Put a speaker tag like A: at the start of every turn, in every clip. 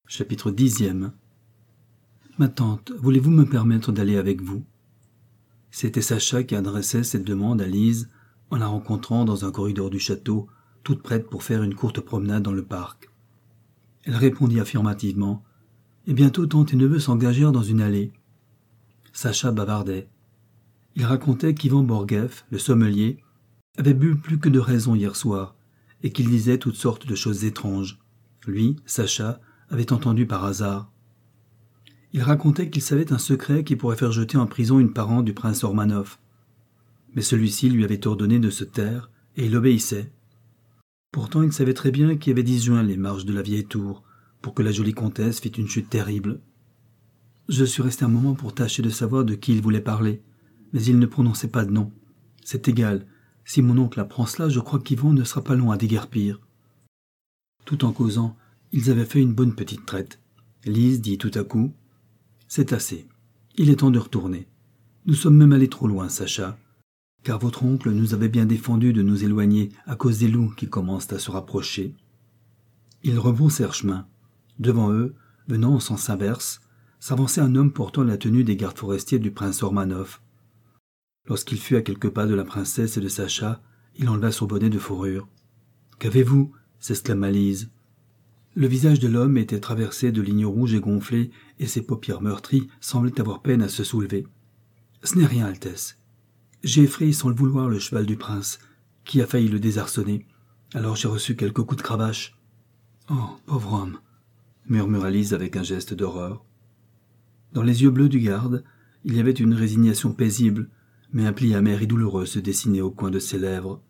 A: Chapitre 10. Ma tante, voulez-vous me permettre d'aller avec vous? C'était Sacha qui adressait cette demande à Lise en la rencontrant dans un corridor du château, toute prête pour faire une courte promenade dans le parc. Elle répondit affirmativement, et bientôt tante et neveu s'engagèrent dans une allée. Sacha bavardait. Il racontait qu'Ivan Borgueff, le sommelier, avait bu plus que de raison hier soir, et qu'il disait toutes sortes de choses étranges. Lui, Sacha, avait entendu par hasard. Il racontait qu'il savait un secret qui pourrait faire jeter en prison une parente du prince Ormanov. Mais celui-ci lui avait ordonné de se taire, et il obéissait. Pourtant il savait très bien qu'il y avait disjoint les marches de la vieille tour, pour que la jolie comtesse fît une chute terrible. Je suis resté un moment pour tâcher de savoir de qui il voulait parler, mais il ne prononçait pas de nom. C'est égal, si mon oncle apprend cela, je crois qu'Yvan ne sera pas loin à déguerpir. Tout en causant, ils avaient fait une bonne petite traite. Lise dit tout à coup « C'est assez. Il est temps de retourner. Nous sommes même allés trop loin, Sacha, car votre oncle nous avait bien défendu de nous éloigner à cause des loups qui commencent à se rapprocher. » Ils rebroussèrent chemin. Devant eux, venant en sens inverse, s'avançait un homme portant la tenue des gardes forestiers du prince Ormanov. Lorsqu'il fut à quelques pas de la princesse et de Sacha, il enleva son bonnet de fourrure. « Qu'avez-vous » s'exclama Lise. Le visage de l'homme était traversé de lignes rouges et gonflées, et ses paupières meurtries semblaient avoir peine à se soulever. « Ce n'est rien, Altesse. J'ai effrayé sans le vouloir le cheval du prince, qui a failli le désarçonner. Alors j'ai reçu quelques coups de cravache. »« Oh, pauvre homme !» murmura Lise avec un geste d'horreur. Dans les yeux bleus du garde, il y avait une résignation paisible, mais un pli amer et douloureux se dessinait au coin de ses lèvres.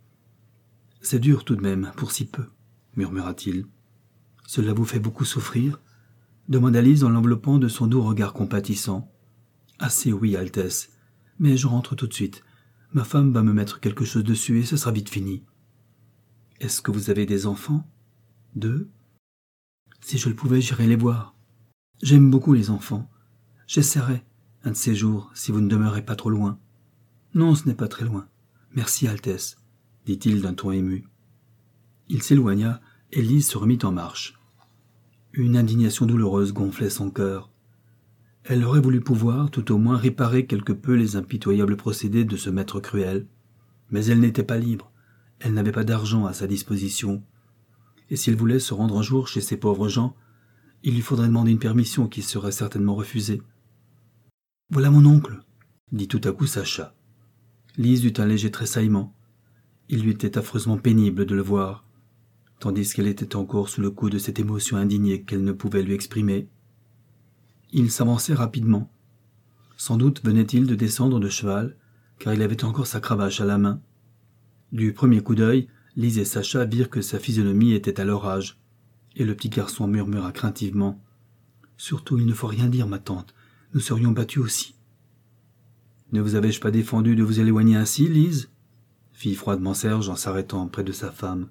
A: « C'est dur tout de même, pour si peu, » murmura-t-il. « Cela vous fait beaucoup souffrir ?» demanda Lise en l'enveloppant de son doux regard compatissant. « Assez, oui, Altesse, mais je rentre tout de suite. Ma femme va me mettre quelque chose dessus et ce sera vite fini. »« Est-ce que vous avez des enfants ?»« 2 ? Si je le pouvais, j'irais les voir. J'aime beaucoup les enfants. J'essaierai, un de ces jours, si vous ne demeurez pas trop loin. »« Non, ce n'est pas très loin. Merci, Altesse, » dit-il d'un ton ému. Il s'éloigna et Lise se remit en marche. Une indignation douloureuse gonflait son cœur. Elle aurait voulu pouvoir, tout au moins, réparer quelque peu les impitoyables procédés de ce maître cruel. Mais elle n'était pas libre. Elle n'avait pas d'argent à sa disposition. Et s'il voulait se rendre un jour chez ces pauvres gens, il lui faudrait demander une permission qui serait certainement refusée. « Voilà mon oncle !» dit tout à coup Sacha. Lise eut un léger tressaillement. Il lui était affreusement pénible de le voir, tandis qu'elle était encore sous le coup de cette émotion indignée qu'elle ne pouvait lui exprimer. Il s'avançait rapidement. Sans doute venait-il de descendre de cheval, car il avait encore sa cravache à la main. Du premier coup d'œil, Lise et Sacha virent que sa physionomie était à l'orage, et le petit garçon murmura craintivement « Surtout, il ne faut rien dire, ma tante, nous serions battus aussi. »« Ne vous avais-je pas défendu de vous éloigner ainsi, Lise ?» fit froidement Serge en s'arrêtant près de sa femme.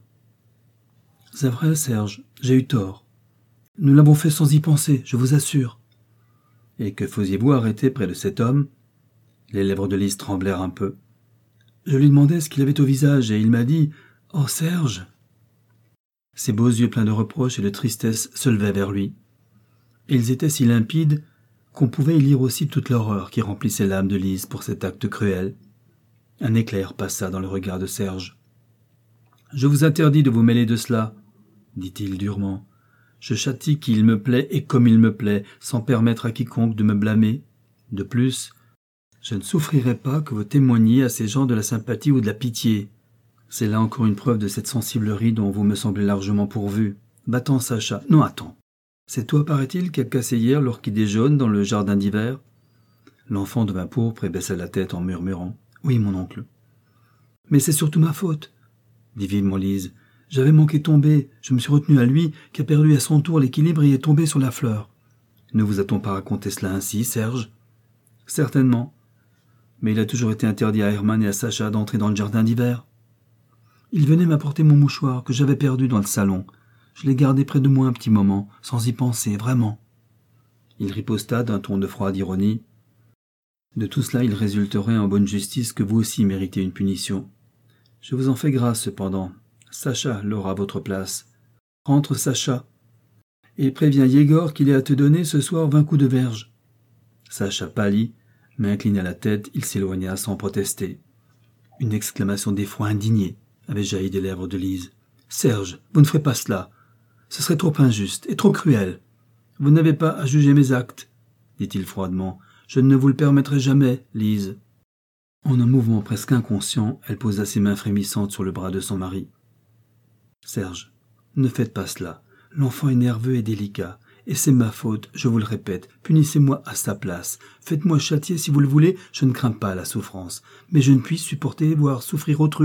A: « C'est vrai, Serge, j'ai eu tort. Nous l'avons fait sans y penser, je vous assure. »« Et que faisiez-vous arrêté près de cet homme ?» Les lèvres de Lise tremblèrent un peu. « Je lui demandai ce qu'il avait au visage, et il m'a dit « Oh, Serge !» Ses beaux yeux pleins de reproches et de tristesse se levaient vers lui. Et ils étaient si limpides qu'on pouvait y lire aussi toute l'horreur qui remplissait l'âme de Lise pour cet acte cruel. Un éclair passa dans le regard de Serge. « Je vous interdis de vous mêler de cela, » dit-il durement. « Je châtie qui il me plaît et comme il me plaît, sans permettre à quiconque de me blâmer. De plus, je ne souffrirai pas que vous témoigniez à ces gens de la sympathie ou de la pitié. C'est là encore une preuve de cette sensiblerie dont vous me semblez largement pourvu. Va-t'en, Sacha. Non, attends. C'est toi, paraît-il, qui a cassé hier l'orchidée jaune dans le jardin d'hiver ?» L'enfant devint pourpre et baissa la tête en murmurant. « Oui, mon oncle. »« Mais c'est surtout ma faute, » dit vivement Lise. « J'avais manqué tomber, je me suis retenu à lui, qui a perdu à son tour l'équilibre et est tombé sur la fleur. » Ne vous a-t-on pas raconté cela ainsi, Serge ? Certainement. Mais il a toujours été interdit à Hermann et à Sacha d'entrer dans le jardin d'hiver. Il venait m'apporter mon mouchoir que j'avais perdu dans le salon. Je l'ai gardé près de moi un petit moment, sans y penser, vraiment. Il riposta d'un ton de froide ironie. De tout cela, il résulterait en bonne justice que vous aussi méritez une punition. Je vous en fais grâce cependant. Sacha l'aura à votre place. Rentre, Sacha. et préviens Yégor qu'il est à te donner ce soir 20 coups de verge. » Sacha pâlit, mais inclina la tête, il s'éloigna sans protester. Une exclamation d'effroi indigné avait jailli des lèvres de Lise. « Serge, vous ne ferez pas cela. Ce serait trop injuste et trop cruel. Vous n'avez pas à juger mes actes, dit-il froidement. Je ne vous le permettrai jamais, Lise. » En un mouvement presque inconscient, elle posa ses mains frémissantes sur le bras de son mari. « Serge, ne faites pas cela. L'enfant est nerveux et délicat. Et c'est ma faute, je vous le répète. Punissez-moi à sa place. Faites-moi châtier si vous le voulez, je ne crains pas la souffrance. Mais je ne puis supporter voir souffrir autrui. »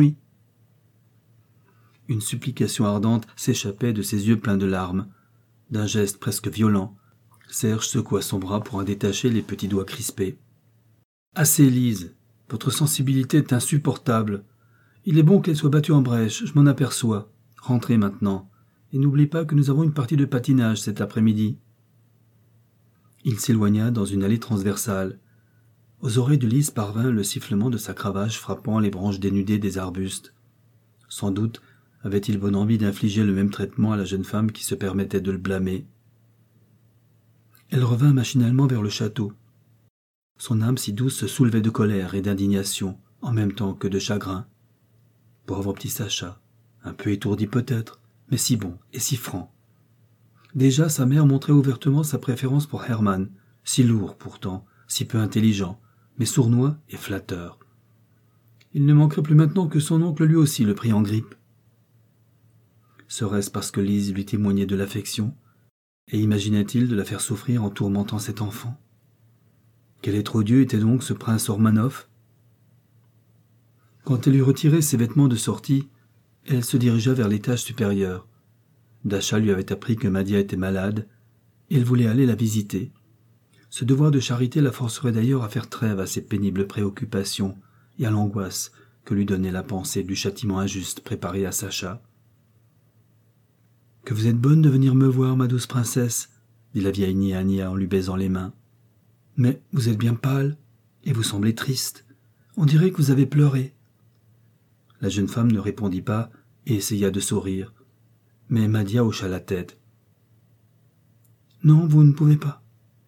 A: Une supplication ardente s'échappait de ses yeux pleins de larmes. D'un geste presque violent, Serge secoua son bras pour en détacher les petits doigts crispés. « Assez, Lise. Votre sensibilité est insupportable. Il est bon qu'elle soit battue en brèche, je m'en aperçois. Rentrez maintenant. Et n'oubliez pas que nous avons une partie de patinage cet après-midi. » Il s'éloigna dans une allée transversale. Aux oreilles de Lise parvint le sifflement de sa cravache frappant les branches dénudées des arbustes. Sans doute avait-il bonne envie d'infliger le même traitement à la jeune femme qui se permettait de le blâmer. Elle revint machinalement vers le château. Son âme si douce se soulevait de colère et d'indignation, en même temps que de chagrin. Pauvre petit Sacha, un peu étourdi peut-être, mais si bon et si franc. Déjà sa mère montrait ouvertement sa préférence pour Hermann, si lourd pourtant, si peu intelligent, mais sournois et flatteur. Il ne manquerait plus maintenant que son oncle lui aussi le prit en grippe. Serait-ce parce que Lise lui témoignait de l'affection, et imaginait-il de la faire souffrir en tourmentant cet enfant? Quel être odieux était donc ce prince Ormanov? Quand elle eut retiré ses vêtements de sortie, elle se dirigea vers l'étage supérieur. Dasha lui avait appris que Madia était malade, et elle voulait aller la visiter. Ce devoir de charité la forcerait d'ailleurs à faire trêve à ses pénibles préoccupations et à l'angoisse que lui donnait la pensée du châtiment injuste préparé à Sacha. « Que vous êtes bonne de venir me voir, ma douce princesse, » dit la vieille Nia en lui baisant les mains. « Mais vous êtes bien pâle, et vous semblez triste. On dirait que vous avez pleuré. » La jeune femme ne répondit pas et essaya de sourire. Mais Madia hocha la tête. « Non, vous ne pouvez pas. »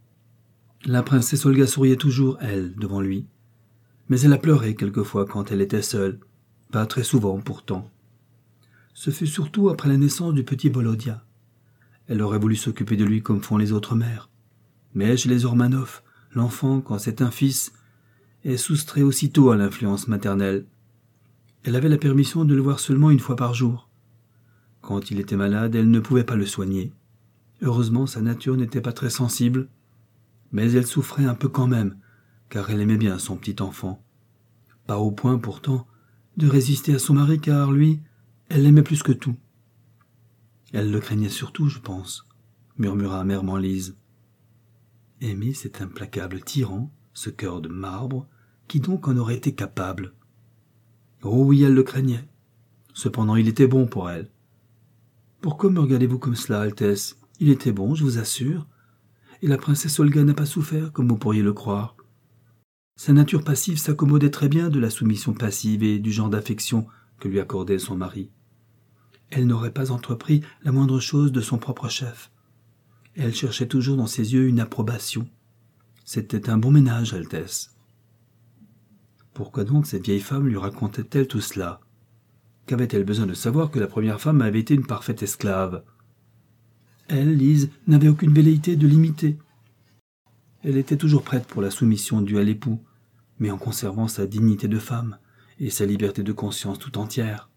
A: La princesse Olga souriait toujours, elle, devant lui. Mais elle a pleuré quelquefois quand elle était seule, pas très souvent pourtant. Ce fut surtout après la naissance du petit Volodia. Elle aurait voulu s'occuper de lui comme font les autres mères. Mais chez les Ormanov, l'enfant, quand c'est un fils, est soustrait aussitôt à l'influence maternelle. Elle avait la permission de le voir seulement une fois par jour. Quand il était malade, elle ne pouvait pas le soigner. Heureusement, sa nature n'était pas très sensible, mais elle souffrait un peu quand même, car elle aimait bien son petit enfant. Pas au point, pourtant, de résister à son mari, car lui, elle l'aimait plus que tout. Elle le craignait surtout, je pense, murmura amèrement Lise. Aimer cet implacable tyran, ce cœur de marbre, qui donc en aurait été capable? Oh oui, elle le craignait. Cependant, il était bon pour elle. Pourquoi me regardez-vous comme cela, Altesse? Il était bon, je vous assure. Et la princesse Olga n'a pas souffert, comme vous pourriez le croire. Sa nature passive s'accommodait très bien de la soumission passive et du genre d'affection que lui accordait son mari. Elle n'aurait pas entrepris la moindre chose de son propre chef. Elle cherchait toujours dans ses yeux une approbation. C'était un bon ménage, Altesse. Pourquoi donc cette vieille femme lui racontait-elle tout cela? Qu'avait-elle besoin de savoir que la première femme avait été une parfaite esclave? Elle, Lise, n'avait aucune velléité de l'imiter. Elle était toujours prête pour la soumission due à l'époux, mais en conservant sa dignité de femme et sa liberté de conscience tout entière.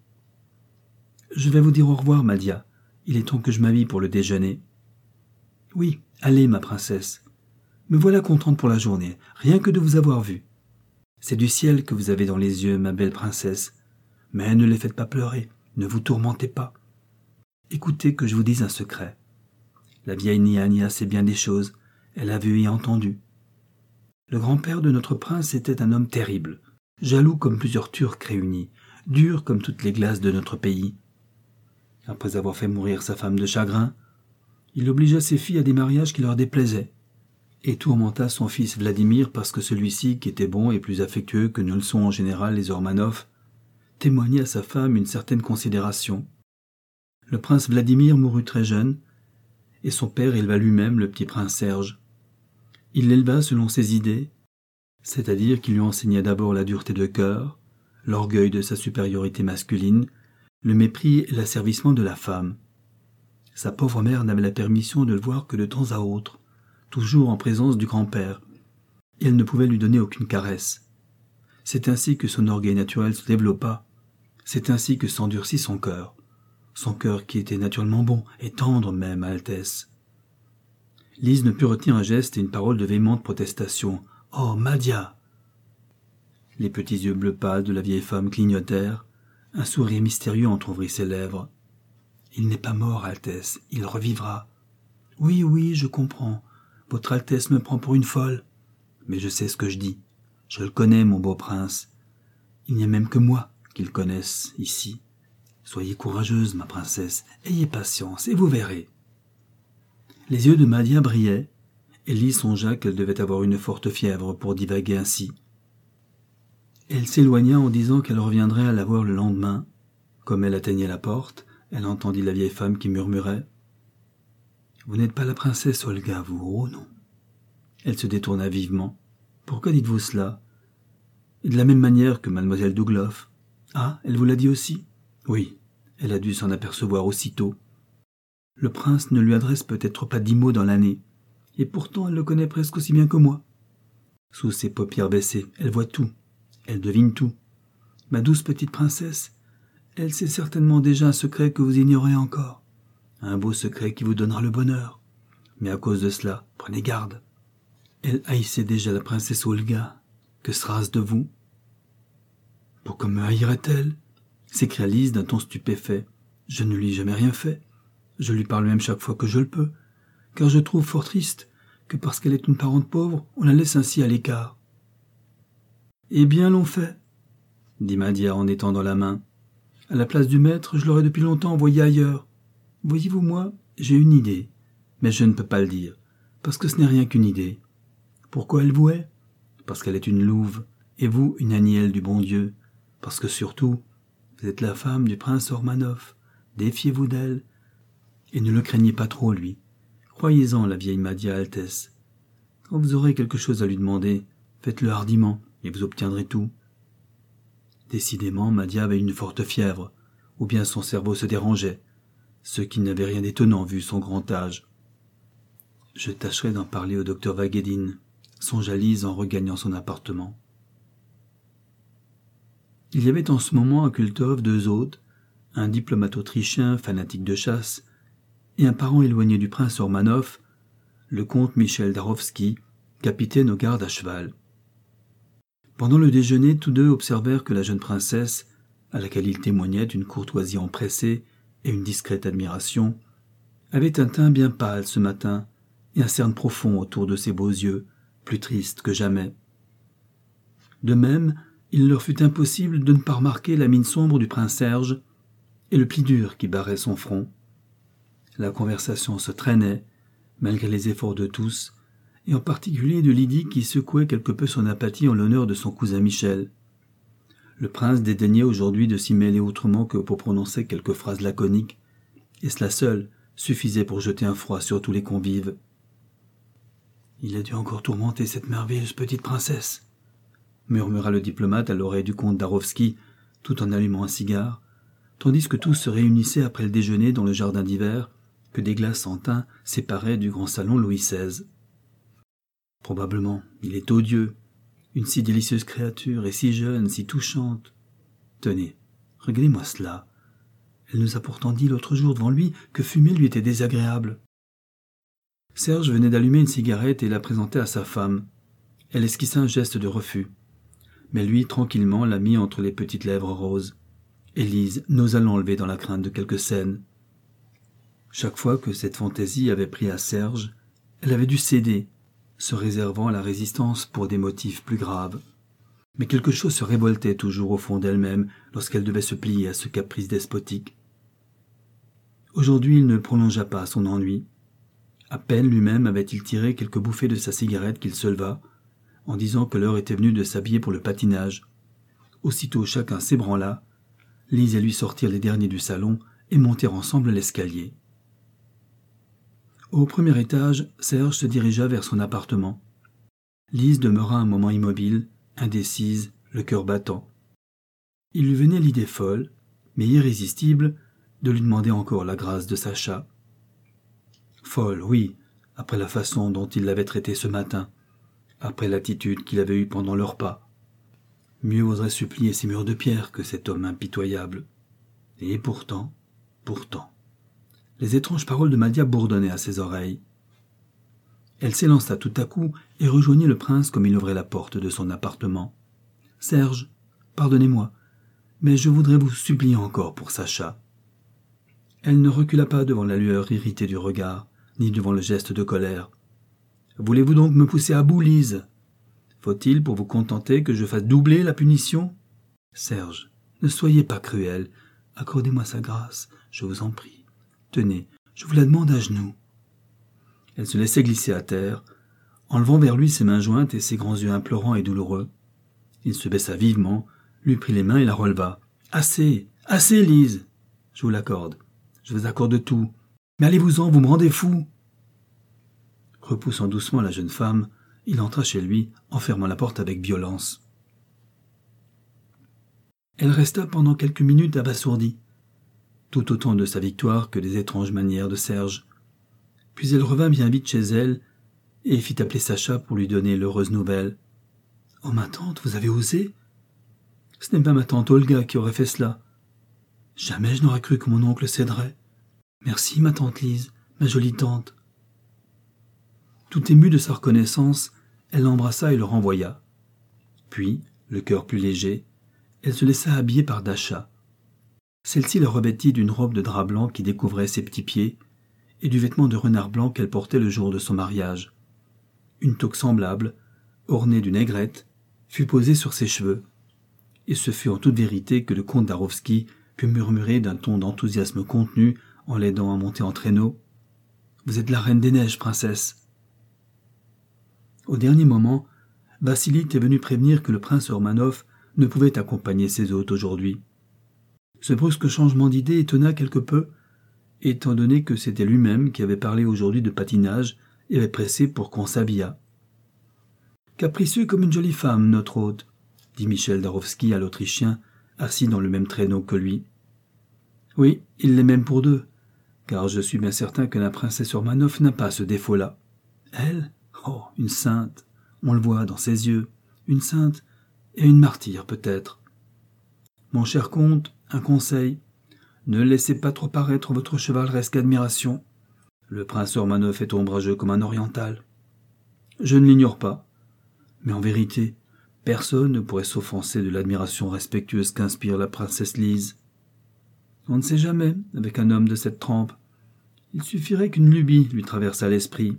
A: « Je vais vous dire au revoir, Madia. Il est temps que je m'habille pour le déjeuner. »« Oui, allez, ma princesse. Me voilà contente pour la journée, rien que de vous avoir vue. C'est du ciel que vous avez dans les yeux, ma belle princesse. Mais ne les faites pas pleurer, ne vous tourmentez pas. Écoutez que je vous dise un secret. La vieille Nia sait bien des choses, elle a vu et entendu. Le grand-père de notre prince était un homme terrible, jaloux comme plusieurs Turcs réunis, dur comme toutes les glaces de notre pays. Après avoir fait mourir sa femme de chagrin, il obligea ses filles à des mariages qui leur déplaisaient, et tourmenta son fils Vladimir parce que celui-ci, qui était bon et plus affectueux que ne le sont en général les Ormanov, témoignait à sa femme une certaine considération. Le prince Vladimir mourut très jeune, et son père éleva lui-même le petit prince Serge. Il l'éleva selon ses idées, c'est-à-dire qu'il lui enseigna d'abord la dureté de cœur, l'orgueil de sa supériorité masculine, le mépris et l'asservissement de la femme. Sa pauvre mère n'avait la permission de le voir que de temps à autre, toujours en présence du grand-père, et elle ne pouvait lui donner aucune caresse. C'est ainsi que son orgueil naturel se développa, c'est ainsi que s'endurcit son cœur qui était naturellement bon et tendre même à Altesse. Lise ne put retenir un geste et une parole de véhémente protestation. « Oh, Madia !» Les petits yeux bleu pâle de la vieille femme clignotèrent, un sourire mystérieux entr'ouvrit ses lèvres. « Il n'est pas mort, Altesse, il revivra. »« Oui, oui, je comprends. Votre Altesse me prend pour une folle. Mais je sais ce que je dis. Je le connais, mon beau prince. Il n'y a même que moi qu'il connaisse ici. Soyez courageuse, ma princesse, ayez patience, et vous verrez. » Les yeux de Madia brillaient, et Lise songea qu'elle devait avoir une forte fièvre pour divaguer ainsi. Elle s'éloigna en disant qu'elle reviendrait à la voir le lendemain. Comme elle atteignait la porte, elle entendit la vieille femme qui murmurait « Vous n'êtes pas la princesse Olga, vous, oh non !» Elle se détourna vivement. « Pourquoi dites-vous cela ?»« Et de la même manière que mademoiselle Dougloff. »« Ah, elle vous l'a dit aussi ?»« Oui, elle a dû s'en apercevoir aussitôt. Le prince ne lui adresse peut-être pas 10 mots dans l'année, et pourtant elle le connaît presque aussi bien que moi. Sous ses paupières baissées, elle voit tout, elle devine tout. Ma douce petite princesse, elle sait certainement déjà un secret que vous ignorez encore, un beau secret qui vous donnera le bonheur. Mais à cause de cela, prenez garde. Elle haïssait déjà la princesse Olga. Que sera-ce de vous ? » ?»« Pourquoi me haïrait-elle » s'écria Lise d'un ton stupéfait. « Je ne lui ai jamais rien fait. Je lui parle même chaque fois que je le peux, car je trouve fort triste que parce qu'elle est une parente pauvre, on la laisse ainsi à l'écart. »« Eh bien, l'on fait, » dit Madia en étendant la main. « À la place du maître, je l'aurais depuis longtemps envoyé ailleurs. Voyez-vous, moi, j'ai une idée, mais je ne peux pas le dire, parce que ce n'est rien qu'une idée. Pourquoi elle vous hait ? Parce qu'elle est une louve, et vous, une agnelle du bon Dieu, parce que surtout, vous êtes la femme du prince Ormanov. Défiez-vous d'elle. Et ne le craignez pas trop, lui. Croyez-en, la vieille Madia Altesse. Quand vous aurez quelque chose à lui demander, faites-le hardiment, et vous obtiendrez tout. » Décidément, Madia avait une forte fièvre, ou bien son cerveau se dérangeait, ce qui n'avait rien d'étonnant vu son grand âge. « Je tâcherai d'en parler au docteur Vaguedine », songea Lise en regagnant son appartement. Il y avait en ce moment à Kultov 2 hôtes, un diplomate autrichien fanatique de chasse et un parent éloigné du prince Ormanov, le comte Michel Darovski, capitaine aux gardes à cheval. Pendant le déjeuner, tous deux observèrent que la jeune princesse, à laquelle ils témoignaient une courtoisie empressée et une discrète admiration, avait un teint bien pâle ce matin et un cerne profond autour de ses beaux yeux, plus tristes que jamais. De même, il leur fut impossible de ne pas remarquer la mine sombre du prince Serge et le pli dur qui barrait son front. La conversation se traînait, malgré les efforts de tous, et en particulier de Lydie qui secouait quelque peu son apathie en l'honneur de son cousin Michel. Le prince dédaignait aujourd'hui de s'y mêler autrement que pour prononcer quelques phrases laconiques, et cela seul suffisait pour jeter un froid sur tous les convives. « Il a dû encore tourmenter cette merveilleuse petite princesse » murmura le diplomate à l'oreille du comte Darovski, tout en allumant un cigare, tandis que tous se réunissaient après le déjeuner dans le jardin d'hiver que des glaces en thym séparaient du grand salon Louis XVI. « Probablement, il est odieux, une si délicieuse créature, et si jeune, si touchante. Tenez, regardez-moi cela. Elle nous a pourtant dit l'autre jour devant lui que fumer lui était désagréable. » Serge venait d'allumer une cigarette et la présentait à sa femme. Elle esquissa un geste de refus. Mais lui, tranquillement, la mit entre les petites lèvres roses. Élise n'osa l'enlever dans la crainte de quelque scène. Chaque fois que cette fantaisie avait pris à Serge, elle avait dû céder, se réservant la résistance pour des motifs plus graves. Mais quelque chose se révoltait toujours au fond d'elle-même lorsqu'elle devait se plier à ce caprice despotique. Aujourd'hui, il ne prolongea pas son ennui. À peine lui-même avait-il tiré quelques bouffées de sa cigarette qu'il se leva, en disant que l'heure était venue de s'habiller pour le patinage. Aussitôt chacun s'ébranla, Lise et lui sortirent les derniers du salon et montèrent ensemble l'escalier. Au premier étage, Serge se dirigea vers son appartement. Lise demeura un moment immobile, indécise, le cœur battant. Il lui venait l'idée folle, mais irrésistible, de lui demander encore la grâce de Sacha. Folle, oui, après la façon dont il l'avait traitée ce matin, après l'attitude qu'il avait eue pendant le repas. Mieux vaudrait supplier ces murs de pierre que cet homme impitoyable. Et pourtant, les étranges paroles de Madia bourdonnaient à ses oreilles. Elle s'élança tout à coup et rejoignit le prince comme il ouvrait la porte de son appartement. « Serge, pardonnez-moi, mais je voudrais vous supplier encore pour Sacha. » Elle ne recula pas devant la lueur irritée du regard, ni devant le geste de colère. « Voulez-vous donc me pousser à bout, Lise ? Faut-il pour vous contenter que je fasse doubler la punition ? Serge, ne soyez pas cruel. Accordez-moi sa grâce, je vous en prie. Tenez, je vous la demande à genoux. » Elle se laissait glisser à terre, enlevant vers lui ses mains jointes et ses grands yeux implorants et douloureux. Il se baissa vivement, lui prit les mains et la releva. « Assez, assez, Lise. Je vous l'accorde. Je vous accorde tout. Mais allez-vous-en, vous me rendez fou. » Repoussant doucement la jeune femme, il entra chez lui, en fermant la porte avec violence. Elle resta pendant quelques minutes abasourdie, tout autant de sa victoire que des étranges manières de Serge. Puis elle revint bien vite chez elle et fit appeler Sacha pour lui donner l'heureuse nouvelle. « Oh, ma tante, vous avez osé ? Ce n'est pas ma tante Olga qui aurait fait cela. Jamais je n'aurais cru que mon oncle céderait. Merci, ma tante Lise, ma jolie tante. » Tout émue de sa reconnaissance, elle l'embrassa et le renvoya. Puis, le cœur plus léger, elle se laissa habiller par Dacha. Celle-ci la revêtit d'une robe de drap blanc qui découvrait ses petits pieds et du vêtement de renard blanc qu'elle portait le jour de son mariage. Une toque semblable, ornée d'une aigrette, fut posée sur ses cheveux, et ce fut en toute vérité que le comte Darovski put murmurer d'un ton d'enthousiasme contenu en l'aidant à monter en traîneau. « Vous êtes la reine des neiges, princesse. » Au dernier moment, Vassili était venu prévenir que le prince Ormanov ne pouvait accompagner ses hôtes aujourd'hui. Ce brusque changement d'idée étonna quelque peu, étant donné que c'était lui-même qui avait parlé aujourd'hui de patinage et avait pressé pour qu'on s'habillât. « Capricieux comme une jolie femme, notre hôte, » dit Michel Darovski à l'Autrichien, assis dans le même traîneau que lui. « Oui, il l'est même pour deux, car je suis bien certain que la princesse Ormanov n'a pas ce défaut-là. Elle ? Oh, une sainte, on le voit dans ses yeux, une sainte et une martyre peut-être. Mon cher comte, un conseil, ne laissez pas trop paraître votre chevaleresque admiration. Le prince Ormanov est ombrageux comme un oriental. Je ne l'ignore pas, mais en vérité, personne ne pourrait s'offenser de l'admiration respectueuse qu'inspire la princesse Lise. On ne sait jamais, avec un homme de cette trempe. Il suffirait qu'une lubie lui traversât l'esprit.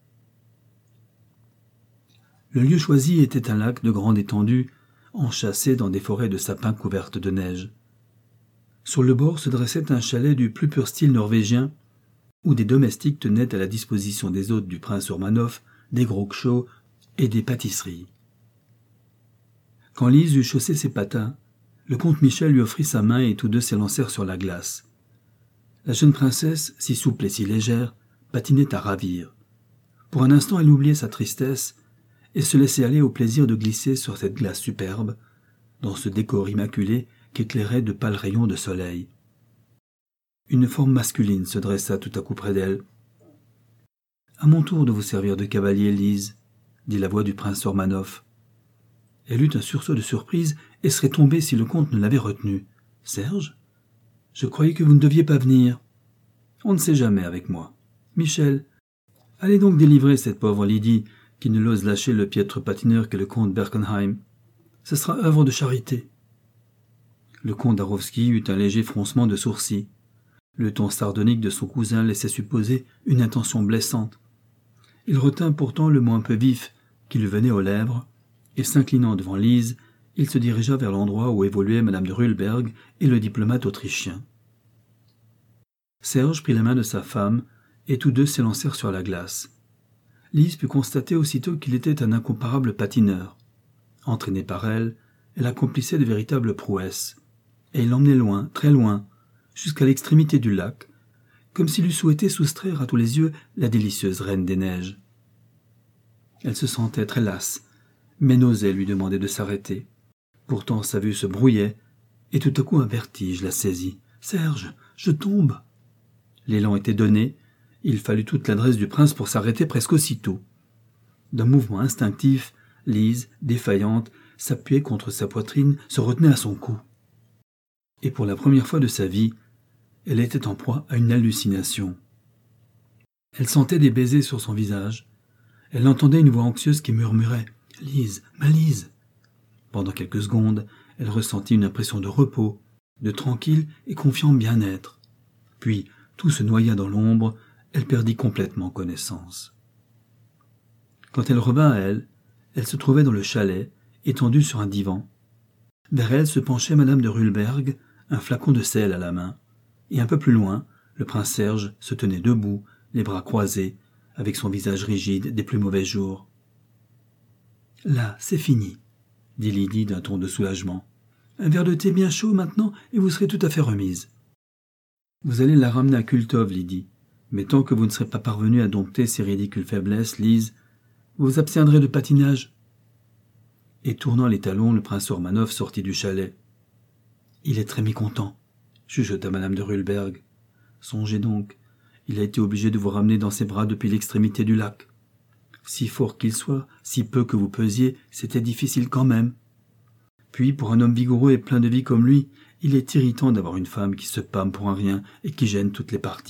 A: Le lieu choisi était un lac de grande étendue, enchâssé dans des forêts de sapins couvertes de neige. Sur le bord se dressait un chalet du plus pur style norvégien, où des domestiques tenaient à la disposition des hôtes du prince Ormanov des gros chauds et des pâtisseries. Quand Lise eut chaussé ses patins, le comte Michel lui offrit sa main et tous deux s'élancèrent sur la glace. La jeune princesse, si souple et si légère, patinait à ravir. Pour un instant, elle oubliait sa tristesse et se laissait aller au plaisir de glisser sur cette glace superbe, dans ce décor immaculé qu'éclairaient de pâles rayons de soleil. Une forme masculine se dressa tout à coup près d'elle. « À mon tour de vous servir de cavalier, Lise, » dit la voix du prince Ormanov. Elle eut un sursaut de surprise et serait tombée si le comte ne l'avait retenue. « Serge ? Je croyais que vous ne deviez pas venir. »« On ne sait jamais avec moi. Michel, allez donc délivrer cette pauvre Lydie qui ne l'ose lâcher le piètre patineur qu'est le comte Berkenheim. Ce sera œuvre de charité. » Le comte Darovski eut un léger froncement de sourcils. Le ton sardonique de son cousin laissait supposer une intention blessante. Il retint pourtant le mot un peu vif qui lui venait aux lèvres, et s'inclinant devant Lise, il se dirigea vers l'endroit où évoluaient Madame de Ruhlberg et le diplomate autrichien. Serge prit la main de sa femme, et tous deux s'élancèrent sur la glace. Lise put constater aussitôt qu'il était un incomparable patineur. Entraîné par elle, elle accomplissait de véritables prouesses, et il l'emmenait loin, très loin, jusqu'à l'extrémité du lac, comme s'il eût souhaité soustraire à tous les yeux la délicieuse reine des neiges. Elle se sentait très lasse, mais n'osait lui demander de s'arrêter. Pourtant sa vue se brouillait, et tout à coup un vertige la saisit. « Serge, je tombe !» L'élan était donné, il fallut toute l'adresse du prince pour s'arrêter presque aussitôt. D'un mouvement instinctif, Lise, défaillante, s'appuyait contre sa poitrine, se retenait à son cou. Et pour la première fois de sa vie, elle était en proie à une hallucination. Elle sentait des baisers sur son visage. Elle entendait une voix anxieuse qui murmurait « Lise, ma Lise !» Pendant quelques secondes, elle ressentit une impression de repos, de tranquille et confiant bien-être. Puis, tout se noya dans l'ombre, elle perdit complètement connaissance. Quand elle revint à elle, elle se trouvait dans le chalet, étendue sur un divan. Vers elle se penchait madame de Rulberg, un flacon de sel à la main, et un peu plus loin, le prince Serge se tenait debout, les bras croisés, avec son visage rigide des plus mauvais jours. « Là, c'est fini, » dit Lydie d'un ton de soulagement. « Un verre de thé bien chaud maintenant, et vous serez tout à fait remise. » Vous allez la ramener à Kultov, Lydie, mais tant que vous ne serez pas parvenue à dompter ces ridicules faiblesses, Lise, vous vous abstiendrez de patinage. Et tournant les talons, le prince Ormanov sortit du chalet. « Il est très mécontent, » chuchota madame de Rulberg. « Songez donc, il a été obligé de vous ramener dans ses bras depuis l'extrémité du lac. Si fort qu'il soit, si peu que vous pesiez, c'était difficile quand même. Puis, pour un homme vigoureux et plein de vie comme lui, il est irritant d'avoir une femme qui se pâme pour un rien et qui gêne toutes les parties. »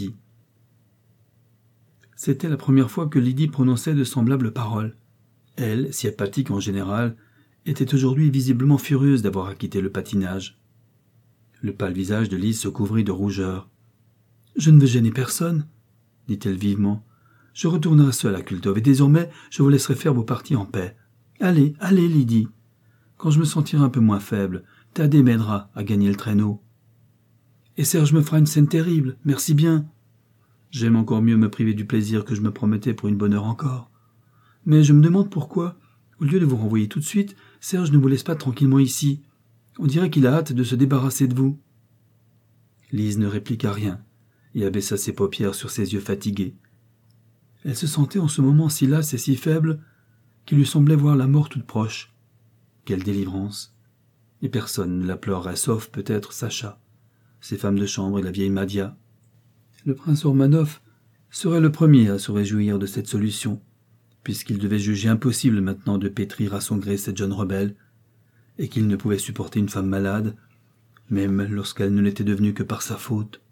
A: C'était la première fois que Lydie prononçait de semblables paroles. Elle, si apathique en général, était aujourd'hui visiblement furieuse d'avoir acquitté le patinage. Le pâle visage de Lise se couvrit de rougeur. « Je ne veux gêner personne, » dit-elle vivement. « Je retournerai seule à Kultov et désormais je vous laisserai faire vos parties en paix. Allez, allez, Lydie. Quand je me sentirai un peu moins faible, Thaddée m'aidera à gagner le traîneau. Et Serge me fera une scène terrible, merci bien. J'aime encore mieux me priver du plaisir que je me promettais pour une bonne heure encore. Mais je me demande pourquoi, au lieu de vous renvoyer tout de suite, Serge ne vous laisse pas tranquillement ici. On dirait qu'il a hâte de se débarrasser de vous. » Lise ne répliqua rien et abaissa ses paupières sur ses yeux fatigués. Elle se sentait en ce moment si lasse et si faible qu'il lui semblait voir la mort toute proche. Quelle délivrance! Et personne ne la pleurerait, sauf peut-être Sacha, ses femmes de chambre et la vieille Madia. Le prince Ormanov serait le premier à se réjouir de cette solution, puisqu'il devait juger impossible maintenant de pétrir à son gré cette jeune rebelle, et qu'il ne pouvait supporter une femme malade, même lorsqu'elle ne l'était devenue que par sa faute.